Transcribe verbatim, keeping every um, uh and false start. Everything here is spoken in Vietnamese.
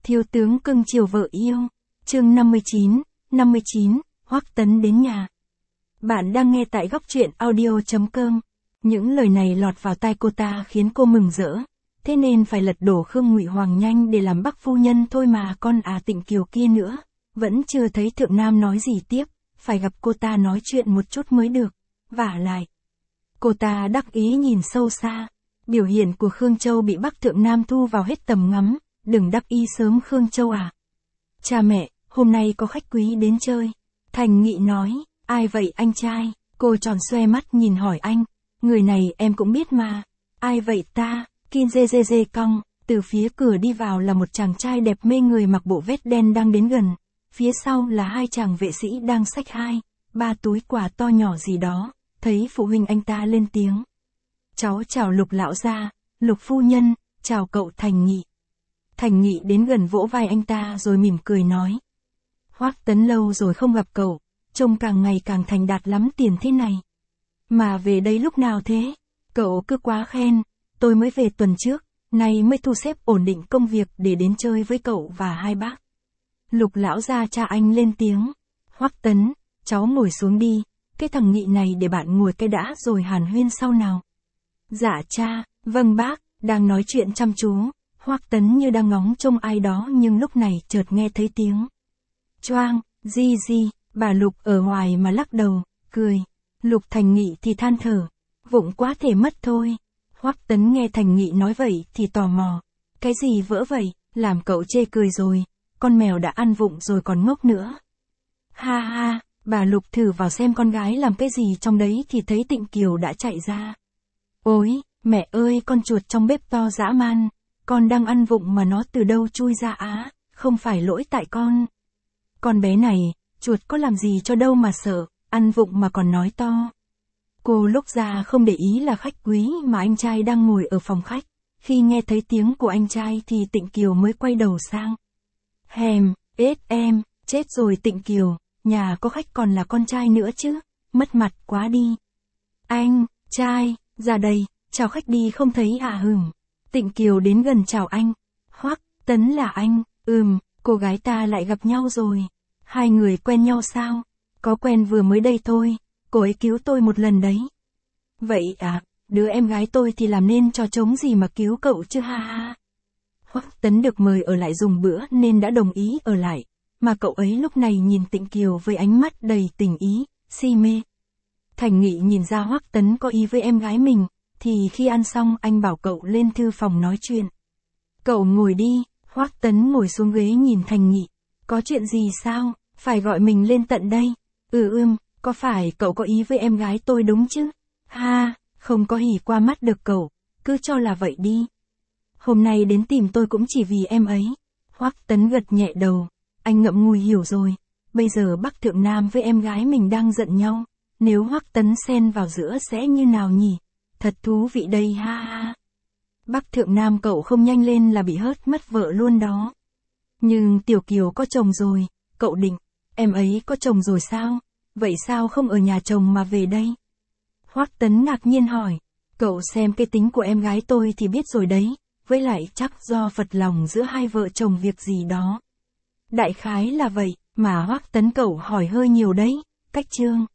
Thiếu tướng cưng chiều vợ yêu. Chương năm mươi chín, năm mươi chín, Hoắc Tấn đến nhà. Bạn đang nghe tại góc truyện audio chấm com. Những lời này lọt vào tai cô ta khiến cô mừng rỡ. Thế nên phải lật đổ Khương Ngụy Hoàng nhanh để làm Bắc phu nhân thôi mà, con à Tịnh Kiều kia nữa. Vẫn chưa thấy Thượng Nam nói gì tiếp, phải gặp cô ta nói chuyện một chút mới được. Vả lại, cô ta đắc ý nhìn sâu xa. Biểu hiện của Khương Châu bị Bắc Thượng Nam thu vào hết tầm ngắm. Đừng đắc ý sớm Khương Châu à. Cha mẹ, hôm nay có khách quý đến chơi. Thành Nghị nói, ai vậy anh trai? Cô tròn xoe mắt nhìn hỏi anh. Người này em cũng biết mà. Ai vậy ta? Kim dê dê dê cong. Từ phía cửa đi vào là một chàng trai đẹp mê người mặc bộ vest đen đang đến gần. Phía sau là hai chàng vệ sĩ đang xách hai, ba túi quà to nhỏ gì đó. Thấy phụ huynh anh ta lên tiếng. Cháu chào Lục lão gia, Lục phu nhân, chào cậu Thành Nghị. Thành Nghị đến gần vỗ vai anh ta rồi mỉm cười nói. Hoắc Tấn lâu rồi không gặp cậu, trông càng ngày càng thành đạt lắm tiền thế này. Mà về đây lúc nào thế? Cậu cứ quá khen, tôi mới về tuần trước, nay mới thu xếp ổn định công việc để đến chơi với cậu và hai bác. Lục lão gia cha anh lên tiếng. Hoắc Tấn, cháu ngồi xuống đi, cái thằng Nghị này để bạn ngồi cái đã rồi hàn huyên sau nào. Dạ cha, vâng bác. Đang nói chuyện chăm chú, Hoắc Tấn như đang ngóng trông ai đó nhưng lúc này chợt nghe thấy tiếng. Choang, di di, bà Lục ở ngoài mà lắc đầu, cười. Lục Thành Nghị thì than thở, vụng quá thể mất thôi. Hoắc Tấn nghe Thành Nghị nói vậy thì tò mò. Cái gì vỡ vậy, làm cậu chê cười rồi, con mèo đã ăn vụng rồi còn ngốc nữa. Ha ha, bà Lục thử vào xem con gái làm cái gì trong đấy thì thấy Tịnh Kiều đã chạy ra. Ôi, mẹ ơi, con chuột trong bếp to dã man, con đang ăn vụng mà nó từ đâu chui ra á, không phải lỗi tại con. Con bé này, chuột có làm gì cho đâu mà sợ, ăn vụng mà còn nói to. Cô lúc ra không để ý là khách quý mà anh trai đang ngồi ở phòng khách, khi nghe thấy tiếng của anh trai thì Tịnh Kiều mới quay đầu sang. Hèm, ết em, chết rồi Tịnh Kiều, nhà có khách còn là con trai nữa chứ, mất mặt quá đi. Anh, trai, ra đây. Chào khách đi không thấy à hửng. Tịnh Kiều đến gần chào anh. Hoắc Tấn là anh, ừm, cô gái ta lại gặp nhau rồi. Hai người quen nhau sao? Có quen vừa mới đây thôi, cô ấy cứu tôi một lần đấy. Vậy à, đứa em gái tôi thì làm nên trò trống gì mà cứu cậu chứ ha ha. Hoắc Tấn được mời ở lại dùng bữa nên đã đồng ý ở lại, mà cậu ấy lúc này nhìn Tịnh Kiều với ánh mắt đầy tình ý, si mê. Thành Nghị nhìn ra Hoắc Tấn có ý với em gái mình. Thì khi ăn xong anh bảo cậu lên thư phòng nói chuyện. Cậu ngồi đi. Hoắc Tấn ngồi xuống ghế nhìn Thành Nghị. Có chuyện gì sao, phải gọi mình lên tận đây? Ừ ưm, có phải cậu có ý với em gái tôi đúng chứ? Ha, không có hỉ qua mắt được cậu, cứ cho là vậy đi. Hôm nay đến tìm tôi cũng chỉ vì em ấy. Hoắc Tấn gật nhẹ đầu, anh ngậm ngùi hiểu rồi. Bây giờ Bắc Thượng Nam với em gái mình đang giận nhau, nếu Hoắc Tấn xen vào giữa sẽ như nào nhỉ? Thật thú vị đây ha ha. Bắc Thượng Nam cậu không nhanh lên là bị hớt mất vợ luôn đó. Nhưng Tiểu Kiều có chồng rồi, cậu định, em ấy có chồng rồi sao? Vậy sao không ở nhà chồng mà về đây? Hoắc Tấn ngạc nhiên hỏi, cậu xem cái tính của em gái tôi thì biết rồi đấy, với lại chắc do phật lòng giữa hai vợ chồng việc gì đó. Đại khái là vậy, mà Hoắc Tấn cậu hỏi hơi nhiều đấy, cách chương.